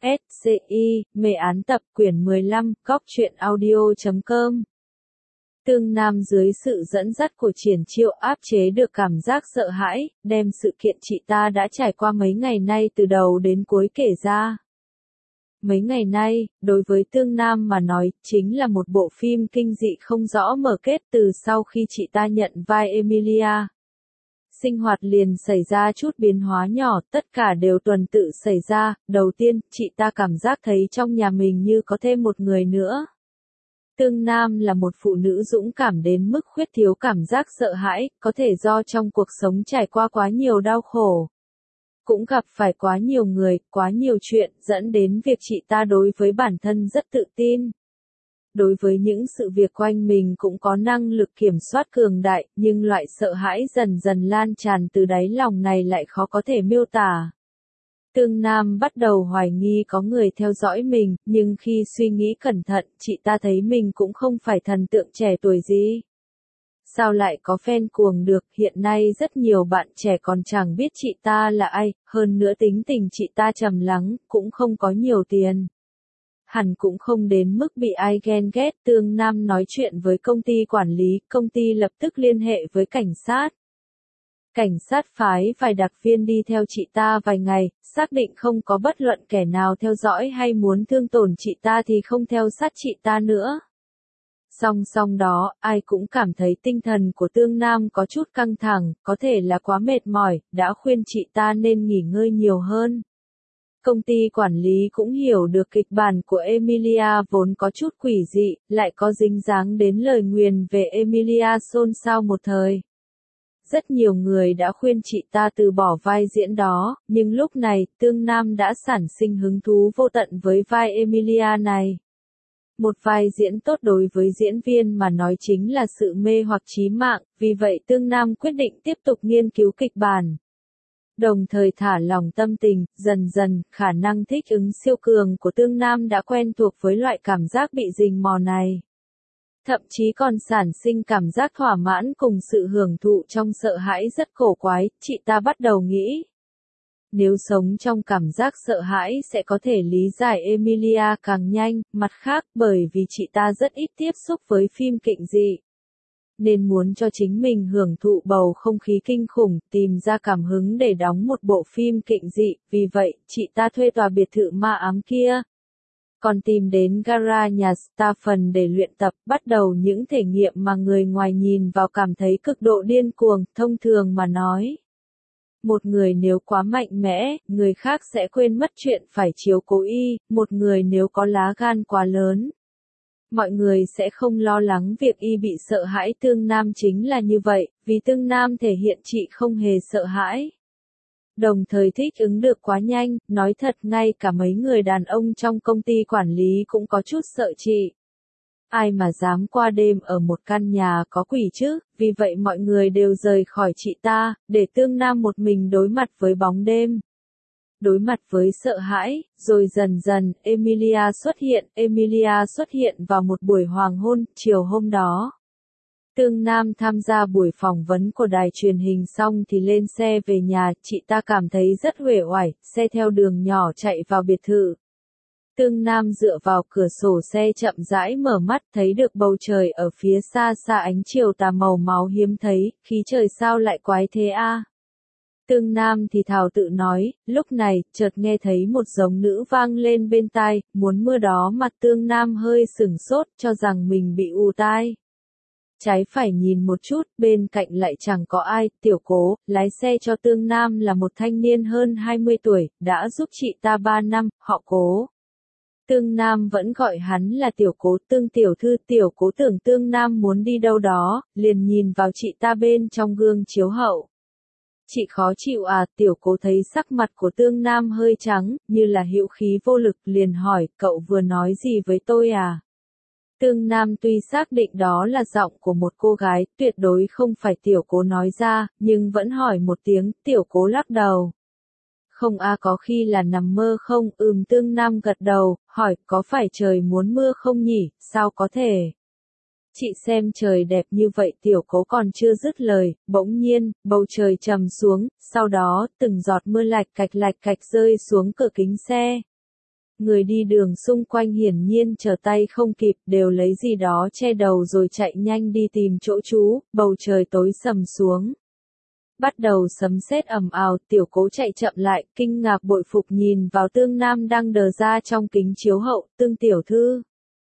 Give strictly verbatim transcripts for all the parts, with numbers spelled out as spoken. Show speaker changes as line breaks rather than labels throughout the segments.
S C I, mê án tập quyển mười lăm, góc truyện audio chấm com. Tương Nam dưới sự dẫn dắt của Triển Chiêu áp chế được cảm giác sợ hãi, đem sự kiện chị ta đã trải qua mấy ngày nay từ đầu đến cuối kể ra. Mấy ngày nay, đối với Tương Nam mà nói, chính là một bộ phim kinh dị không rõ mở kết từ sau khi chị ta nhận vai Emilia. Sinh hoạt liền xảy ra chút biến hóa nhỏ, tất cả đều tuần tự xảy ra. Đầu tiên, chị ta cảm giác thấy trong nhà mình như có thêm một người nữa. Tương Nam là một phụ nữ dũng cảm đến mức khuyết thiếu cảm giác sợ hãi, có thể do trong cuộc sống trải qua quá nhiều đau khổ. Cũng gặp phải quá nhiều người, quá nhiều chuyện, dẫn đến việc chị ta đối với bản thân rất tự tin. Đối với những sự việc quanh mình cũng có năng lực kiểm soát cường đại, nhưng loại sợ hãi dần dần lan tràn từ đáy lòng này lại khó có thể miêu tả. Tương Nam bắt đầu hoài nghi có người theo dõi mình, nhưng khi suy nghĩ cẩn thận, chị ta thấy mình cũng không phải thần tượng trẻ tuổi gì. Sao lại có fan cuồng được, hiện nay rất nhiều bạn trẻ còn chẳng biết chị ta là ai, hơn nữa tính tình chị ta trầm lắng, cũng không có nhiều tiền. Hẳn cũng không đến mức bị ai ghen ghét. Tương Nam nói chuyện với công ty quản lý, công ty lập tức liên hệ với cảnh sát. Cảnh sát phái vài đặc viên đi theo chị ta vài ngày, xác định không có bất luận kẻ nào theo dõi hay muốn thương tổn chị ta thì không theo sát chị ta nữa. Song song đó, ai cũng cảm thấy tinh thần của Tương Nam có chút căng thẳng, có thể là quá mệt mỏi, đã khuyên chị ta nên nghỉ ngơi nhiều hơn. Công ty quản lý cũng hiểu được kịch bản của Emilia vốn có chút quỷ dị, lại có dính dáng đến lời nguyền về Emilia xôn xao một thời. Rất nhiều người đã khuyên chị ta từ bỏ vai diễn đó, nhưng lúc này, Tương Nam đã sản sinh hứng thú vô tận với vai Emilia này. Một vai diễn tốt đối với diễn viên mà nói chính là sự mê hoặc chí mạng, vì vậy Tương Nam quyết định tiếp tục nghiên cứu kịch bản. Đồng thời thả lỏng tâm tình, dần dần, khả năng thích ứng siêu cường của Tương Nam đã quen thuộc với loại cảm giác bị rình mò này. Thậm chí còn sản sinh cảm giác thỏa mãn cùng sự hưởng thụ trong sợ hãi rất cổ quái, chị ta bắt đầu nghĩ. Nếu sống trong cảm giác sợ hãi sẽ có thể lý giải Emilia càng nhanh, mặt khác bởi vì chị ta rất ít tiếp xúc với phim kịch dị. Nên muốn cho chính mình hưởng thụ bầu không khí kinh khủng, tìm ra cảm hứng để đóng một bộ phim kịch dị, vì vậy, chị ta thuê tòa biệt thự ma ám kia. Còn tìm đến gara nhà Stephen để luyện tập, bắt đầu những thể nghiệm mà người ngoài nhìn vào cảm thấy cực độ điên cuồng, thông thường mà nói. Một người nếu quá mạnh mẽ, người khác sẽ quên mất chuyện phải chiếu cố y, một người nếu có lá gan quá lớn. Mọi người sẽ không lo lắng việc y bị sợ hãi. Tương Nam chính là như vậy, vì Tương Nam thể hiện chị không hề sợ hãi. Đồng thời thích ứng được quá nhanh, nói thật ngay cả mấy người đàn ông trong công ty quản lý cũng có chút sợ chị. Ai mà dám qua đêm ở một căn nhà có quỷ chứ, vì vậy mọi người đều rời khỏi chị ta, để Tương Nam một mình đối mặt với bóng đêm. Đối mặt với sợ hãi, rồi dần dần, Emilia xuất hiện, Emilia xuất hiện vào một buổi hoàng hôn, chiều hôm đó. Tương Nam tham gia buổi phỏng vấn của đài truyền hình xong thì lên xe về nhà, chị ta cảm thấy rất uể oải, xe theo đường nhỏ chạy vào biệt thự. Tương Nam dựa vào cửa sổ xe chậm rãi mở mắt, thấy được bầu trời ở phía xa xa ánh chiều tà màu máu hiếm thấy, khí trời sao lại quái thế a? Tương Nam thì thào tự nói, lúc này, chợt nghe thấy một giọng nữ vang lên bên tai, muốn mưa đó mặt Tương Nam hơi sửng sốt, cho rằng mình bị ù tai. Trái phải nhìn một chút, bên cạnh lại chẳng có ai, Tiểu Cố, lái xe cho Tương Nam là một thanh niên hơn hai mươi tuổi, đã giúp chị ta ba năm, họ Cố. Tương Nam vẫn gọi hắn là Tiểu Cố. Tương tiểu thư. Tiểu Cố tưởng Tương Nam muốn đi đâu đó, liền nhìn vào chị ta bên trong gương chiếu hậu. Chị khó chịu à? Tiểu Cố thấy sắc mặt của Tương Nam hơi trắng, như là hữu khí vô lực, liền hỏi, cậu vừa nói gì với tôi à? Tương Nam tuy xác định đó là giọng của một cô gái, tuyệt đối không phải Tiểu Cố nói ra, nhưng vẫn hỏi một tiếng. Tiểu Cố lắc đầu. Không a, có khi là nằm mơ không? Ừm. Tương Nam gật đầu, hỏi, có phải trời muốn mưa không nhỉ? Sao có thể? Chị xem trời đẹp như vậy. Tiểu Cố còn chưa dứt lời, bỗng nhiên, bầu trời trầm xuống, sau đó, từng giọt mưa lạch cạch lạch cạch rơi xuống cửa kính xe. Người đi đường xung quanh hiển nhiên trở tay không kịp, đều lấy gì đó che đầu rồi chạy nhanh đi tìm chỗ trú, bầu trời tối sầm xuống. Bắt đầu sấm sét ầm ào, Tiểu Cố chạy chậm lại, kinh ngạc bội phục nhìn vào Tương Nam đang đờ ra trong kính chiếu hậu, Tương tiểu thư.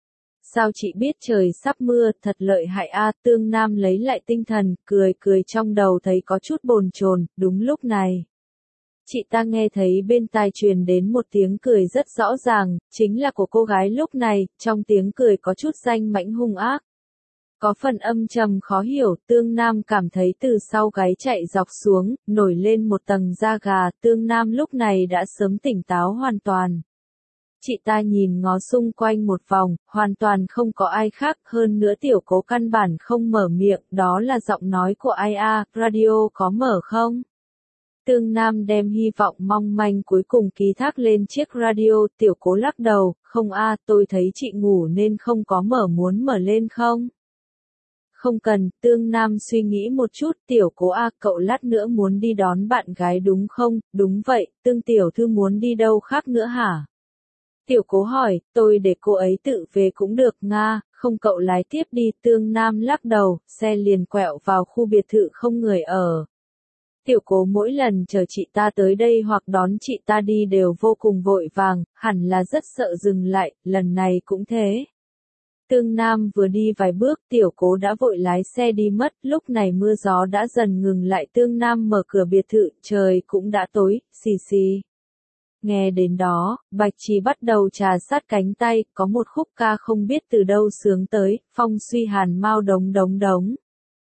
Sao chị biết trời sắp mưa, thật lợi hại a. Tương Nam lấy lại tinh thần, cười cười trong đầu thấy có chút bồn chồn. Đúng lúc này, chị ta nghe thấy bên tai truyền đến một tiếng cười rất rõ ràng, chính là của cô gái lúc này, trong tiếng cười có chút danh mãnh hung ác. Có phần âm trầm khó hiểu, Tương Nam cảm thấy từ sau gáy chạy dọc xuống, nổi lên một tầng da gà, Tương Nam lúc này đã sớm tỉnh táo hoàn toàn. Chị ta nhìn ngó xung quanh một vòng, hoàn toàn không có ai khác, hơn nữa Tiểu Cố căn bản không mở miệng, đó là giọng nói của ai a, radio có mở không? Tương Nam đem hy vọng mong manh cuối cùng ký thác lên chiếc radio, Tiểu Cố lắc đầu, không a, tôi thấy chị ngủ nên không có mở, muốn mở lên không? Không cần, Tương Nam suy nghĩ một chút, Tiểu Cố a, cậu lát nữa muốn đi đón bạn gái đúng không? Đúng vậy, Tương tiểu thư muốn đi đâu khác nữa hả? Tiểu Cố hỏi, tôi để cô ấy tự về cũng được nga, không cậu lái tiếp đi. Tương Nam lắc đầu, xe liền quẹo vào khu biệt thự không người ở. Tiểu Cố mỗi lần chờ chị ta tới đây hoặc đón chị ta đi đều vô cùng vội vàng, hẳn là rất sợ dừng lại, lần này cũng thế. Tương Nam vừa đi vài bước, Tiểu Cố đã vội lái xe đi mất, lúc này mưa gió đã dần ngừng lại. Tương Nam mở cửa biệt thự, trời cũng đã tối, xì xì. Nghe đến đó, Bạch Trì bắt đầu trà sát cánh tay, có một khúc ca không biết từ đâu sướng tới, phong suy hàn mau đống đống đống.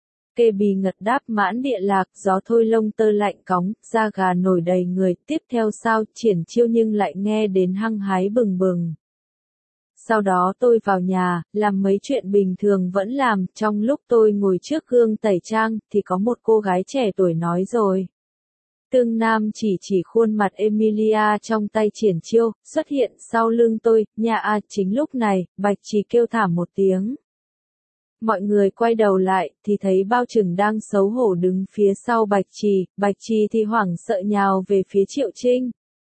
Kê bì ngật đáp mãn địa lạc, gió thôi lông tơ lạnh cóng, da gà nổi đầy người, tiếp theo sao, triển chiêu nhưng lại nghe đến hăng hái bừng bừng. Sau đó tôi vào nhà, làm mấy chuyện bình thường vẫn làm, trong lúc tôi ngồi trước gương tẩy trang, thì có một cô gái trẻ tuổi nói rồi. Tương Nam chỉ chỉ khuôn mặt Emilia trong tay triển chiêu, xuất hiện sau lưng tôi, nhà a. Chính lúc này, Bạch Trì kêu thảm một tiếng. Mọi người quay đầu lại, thì thấy Bao Trừng đang xấu hổ đứng phía sau Bạch Trì, Bạch Trì thì hoảng sợ nhào về phía Triệu Trinh.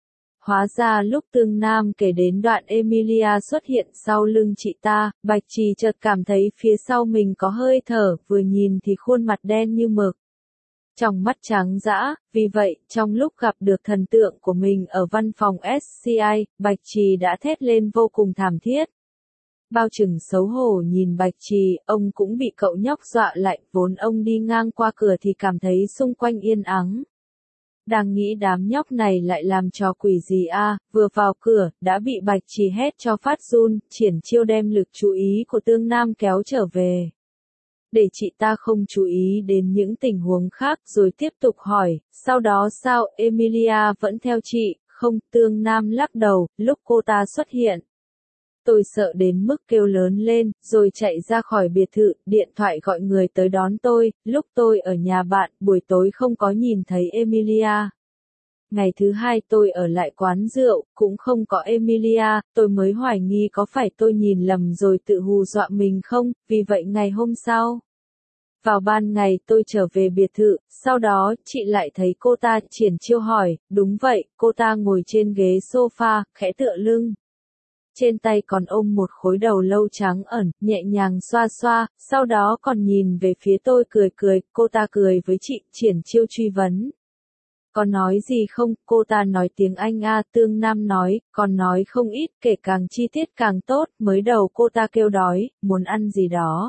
Hóa ra lúc Tương Nam kể đến đoạn Emilia xuất hiện sau lưng chị ta, Bạch Trì chợt cảm thấy phía sau mình có hơi thở, vừa nhìn thì khuôn mặt đen như mực. Trong mắt trắng dã, vì vậy, trong lúc gặp được thần tượng của mình ở văn phòng ét xê i, Bạch Trì đã thét lên vô cùng thảm thiết. Bao Trừng xấu hổ nhìn Bạch Trì, ông cũng bị cậu nhóc dọa lại, vốn ông đi ngang qua cửa thì cảm thấy xung quanh yên ắng. Đang nghĩ đám nhóc này lại làm trò quỷ gì a, vừa vào cửa, đã bị Bạch Trì hét cho phát run, triển chiêu đem lực chú ý của Tương Nam kéo trở về. Để chị ta không chú ý đến những tình huống khác rồi tiếp tục hỏi, sau đó sao, Emilia vẫn theo chị, không, Tương Nam lắc đầu, lúc cô ta xuất hiện. Tôi sợ đến mức kêu lớn lên, rồi chạy ra khỏi biệt thự, điện thoại gọi người tới đón tôi, lúc tôi ở nhà bạn, buổi tối không có nhìn thấy Emilia. Ngày thứ hai tôi ở lại quán rượu, cũng không có Emilia, tôi mới hoài nghi có phải tôi nhìn lầm rồi tự hù dọa mình không, vì vậy ngày hôm sau. Vào ban ngày tôi trở về biệt thự, sau đó chị lại thấy cô ta, triển chiêu hỏi, đúng vậy, cô ta ngồi trên ghế sofa, khẽ tựa lưng. Trên tay còn ôm một khối đầu lâu trắng ẩn, nhẹ nhàng xoa xoa, sau đó còn nhìn về phía tôi cười cười, cô ta cười với chị, triển chiêu truy vấn. Còn nói gì không, cô ta nói tiếng Anh a, Tương Nam nói, còn nói không ít, kể càng chi tiết càng tốt, mới đầu cô ta kêu đói, muốn ăn gì đó.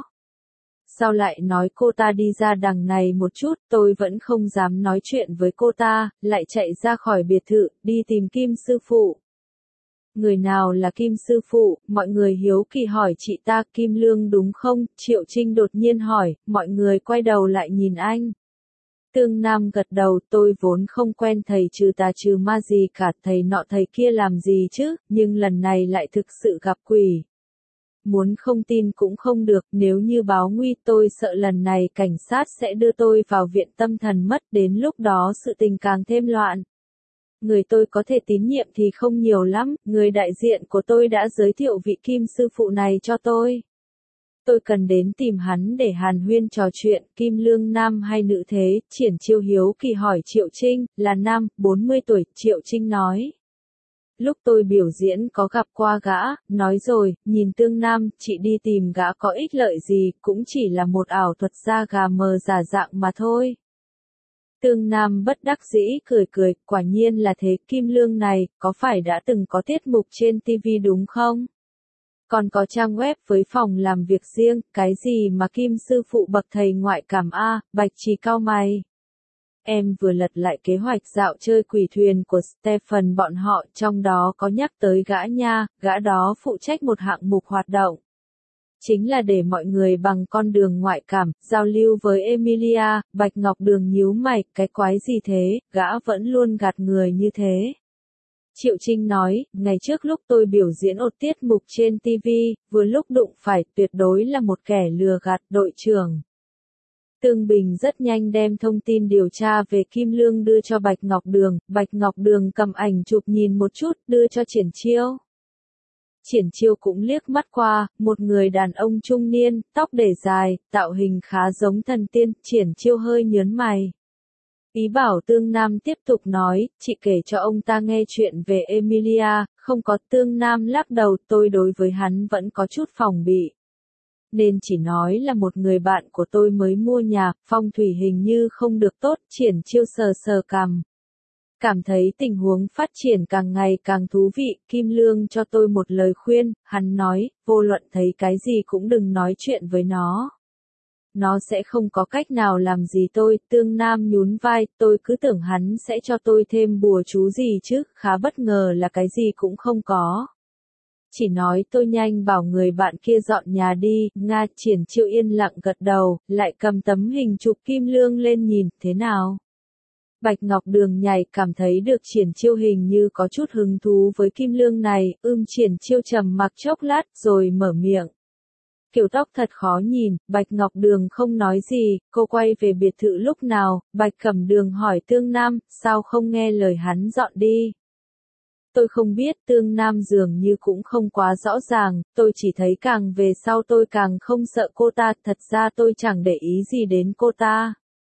Sau lại nói cô ta đi ra đằng này một chút, tôi vẫn không dám nói chuyện với cô ta, lại chạy ra khỏi biệt thự, đi tìm Kim sư phụ. Người nào là Kim sư phụ, mọi người hiếu kỳ hỏi chị ta, Kim Lương đúng không, Triệu Trinh đột nhiên hỏi, mọi người quay đầu lại nhìn anh. Tương Nam gật đầu, tôi vốn không quen thầy trừ tà trừ ma gì cả, thầy nọ thầy kia làm gì chứ, nhưng lần này lại thực sự gặp quỷ. Muốn không tin cũng không được, nếu như báo nguy tôi sợ lần này cảnh sát sẽ đưa tôi vào viện tâm thần mất, đến lúc đó sự tình càng thêm loạn. Người tôi có thể tín nhiệm thì không nhiều lắm, người đại diện của tôi đã giới thiệu vị Kim sư phụ này cho tôi. Tôi cần đến tìm hắn để hàn huyên trò chuyện, Kim Lương nam hay nữ thế, triển chiêu hiếu kỳ hỏi Triệu Trinh, là nam, bốn mươi tuổi, Triệu Trinh nói. lúc tôi biểu diễn có gặp qua gã, nói rồi, nhìn Tương Nam, chị đi tìm gã có ích lợi gì, cũng chỉ là một ảo thuật da gà mờ giả dạng mà thôi. Tương Nam bất đắc dĩ cười cười, quả nhiên là thế, Kim Lương này, có phải đã từng có tiết mục trên ti vi đúng không? Còn có trang web với phòng làm việc riêng, cái gì mà Kim sư phụ bậc thầy ngoại cảm a, Bạch Trì cau mày. Em vừa lật lại kế hoạch dạo chơi quỷ thuyền của Stephen bọn họ, trong đó có nhắc tới gã nha, gã đó phụ trách một hạng mục hoạt động. Chính là để mọi người bằng con đường ngoại cảm, giao lưu với Emilia. Bạch Ngọc Đường nhíu mày, cái quái gì thế, gã vẫn luôn gạt người như thế. Triệu Trinh nói, ngày trước lúc tôi biểu diễn một tiết mục trên ti vi, vừa lúc đụng phải, tuyệt đối là một kẻ lừa gạt, đội trưởng. Tương Bình rất nhanh đem thông tin điều tra về Kim Lương đưa cho Bạch Ngọc Đường, Bạch Ngọc Đường cầm ảnh chụp nhìn một chút, đưa cho Triển Chiêu. Triển Chiêu cũng liếc mắt qua, một người đàn ông trung niên, tóc để dài, tạo hình khá giống thần tiên, Triển Chiêu hơi nhớn mày. Ý bảo Tương Nam tiếp tục nói, chị kể cho ông ta nghe chuyện về Emilia, không có. Tương Nam lắc đầu, tôi đối với hắn vẫn có chút phòng bị. Nên chỉ nói là một người bạn của tôi mới mua nhà, phong thủy hình như không được tốt. Triển Chiêu sờ sờ cằm. Cảm thấy tình huống phát triển càng ngày càng thú vị, Kim Lương cho tôi một lời khuyên, hắn nói, vô luận thấy cái gì cũng đừng nói chuyện với nó. Nó sẽ không có cách nào làm gì tôi. Tương Nam nhún vai, tôi cứ tưởng hắn sẽ cho tôi thêm bùa chú gì chứ, khá bất ngờ là cái gì cũng không có. Chỉ nói tôi nhanh bảo người bạn kia dọn nhà đi. Nga. Triển Chiêu yên lặng gật đầu, lại cầm tấm hình chụp Kim Lương lên nhìn, thế nào? Bạch Ngọc Đường nhảy, cảm thấy được Triển Chiêu hình như có chút hứng thú với Kim Lương này, ưm Triển Chiêu trầm mặc chốc lát, rồi mở miệng. Kiểu tóc thật khó nhìn. Bạch Ngọc Đường không nói gì, cô quay về biệt thự lúc nào. Bạch Cẩm Đường hỏi Tương Nam, sao không nghe lời hắn dọn đi? Tôi không biết. Tương Nam dường như cũng không quá rõ ràng, tôi chỉ thấy càng về sau tôi càng không sợ cô ta, thật ra tôi chẳng để ý gì đến cô ta.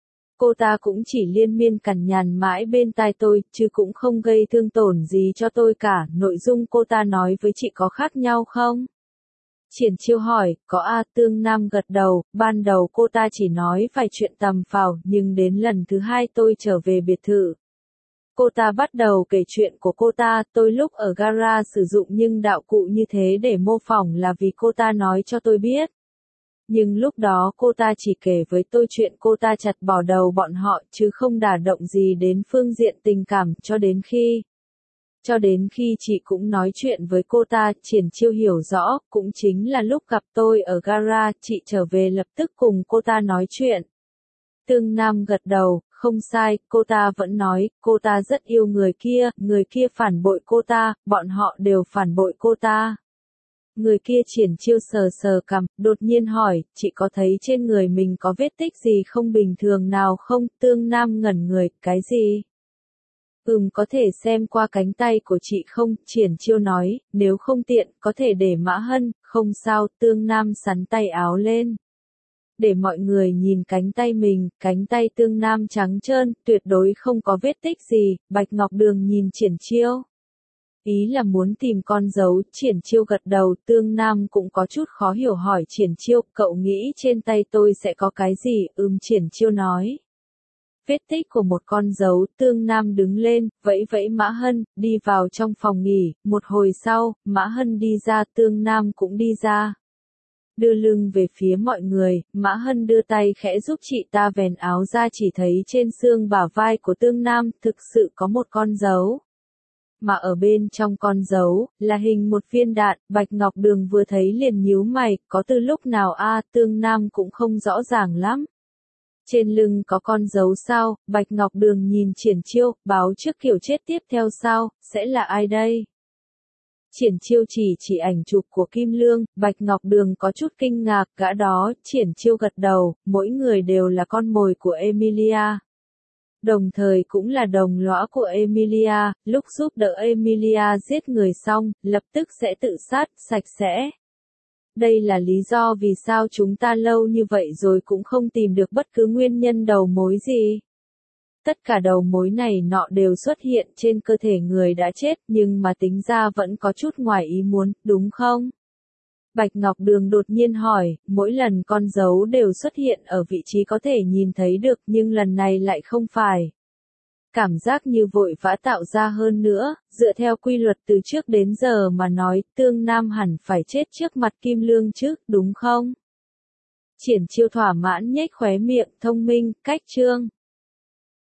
Cô ta cũng chỉ liên miên cằn nhằn mãi bên tai tôi, chứ cũng không gây thương tổn gì cho tôi cả. Nội dung cô ta nói với chị có khác nhau không? Triển Chiêu hỏi, có a. Tương Nam gật đầu, ban đầu cô ta chỉ nói vài chuyện tầm phào, nhưng đến lần thứ hai tôi trở về biệt thự. Cô ta bắt đầu kể chuyện của cô ta, tôi lúc ở gara sử dụng nhưng đạo cụ như thế để mô phỏng là vì cô ta nói cho tôi biết. Nhưng lúc đó cô ta chỉ kể với tôi chuyện cô ta chặt bỏ đầu bọn họ, chứ không đả động gì đến phương diện tình cảm, cho đến khi... Cho đến khi chị cũng nói chuyện với cô ta. Triển Chiêu hiểu rõ, cũng chính là lúc gặp tôi ở gara, chị trở về lập tức cùng cô ta nói chuyện. Tương Nam gật đầu, không sai, cô ta vẫn nói, cô ta rất yêu người kia, người kia phản bội cô ta, bọn họ đều phản bội cô ta. Người kia. Triển Chiêu sờ sờ cằm, đột nhiên hỏi, chị có thấy trên người mình có vết tích gì không bình thường nào không? Tương Nam ngẩn người, cái gì? Ừm, có thể xem qua cánh tay của chị không? Triển Chiêu nói, nếu không tiện, có thể để Mã Hân. Không sao. Tương Nam sắn tay áo lên. Để mọi người nhìn cánh tay mình, cánh tay Tương Nam trắng trơn, tuyệt đối không có vết tích gì. Bạch Ngọc Đường nhìn Triển Chiêu. Ý là muốn tìm con dấu. Triển Chiêu gật đầu. Tương Nam cũng có chút khó hiểu hỏi Triển Chiêu, cậu nghĩ trên tay tôi sẽ có cái gì? Ừm, Triển Chiêu nói. Vết tích của một con dấu. Tương Nam đứng lên, vẫy vẫy Mã Hân, đi vào trong phòng nghỉ. Một hồi sau, Mã Hân đi ra, Tương Nam cũng đi ra. Đưa lưng về phía mọi người, Mã Hân đưa tay khẽ giúp chị ta vén áo ra, chỉ thấy trên xương bả vai của Tương Nam thực sự có một con dấu. Mà ở bên trong con dấu, là hình một viên đạn. Bạch Ngọc Đường vừa thấy liền nhíu mày, có từ lúc nào a? Tương Nam cũng không rõ ràng lắm. Trên lưng có con dấu sao? Bạch Ngọc Đường nhìn Triển Chiêu, báo trước kiểu chết tiếp theo sao? Sẽ là ai đây? Triển Chiêu chỉ chỉ ảnh chụp của Kim Lương. Bạch Ngọc Đường có chút kinh ngạc, gã đó. Triển Chiêu gật đầu, mỗi người đều là con mồi của Emilia. Đồng thời cũng là đồng lõa của Emilia, lúc giúp đỡ Emilia giết người xong, lập tức sẽ tự sát, sạch sẽ. Đây là lý do vì sao chúng ta lâu như vậy rồi cũng không tìm được bất cứ nguyên nhân đầu mối gì. tất cả đầu mối này nọ đều xuất hiện trên cơ thể người đã chết, nhưng mà tính ra vẫn có chút ngoài ý muốn, đúng không? Bạch Ngọc Đường đột nhiên hỏi, mỗi lần con dấu đều xuất hiện ở vị trí có thể nhìn thấy được, nhưng lần này lại không phải. Cảm giác như vội vã tạo ra, hơn nữa, dựa theo quy luật từ trước đến giờ mà nói, Tương Nam hẳn phải chết trước mặt Kim Lương chứ, đúng không? Triển Chiêu thỏa mãn nhếch khóe miệng, thông minh, cách trương.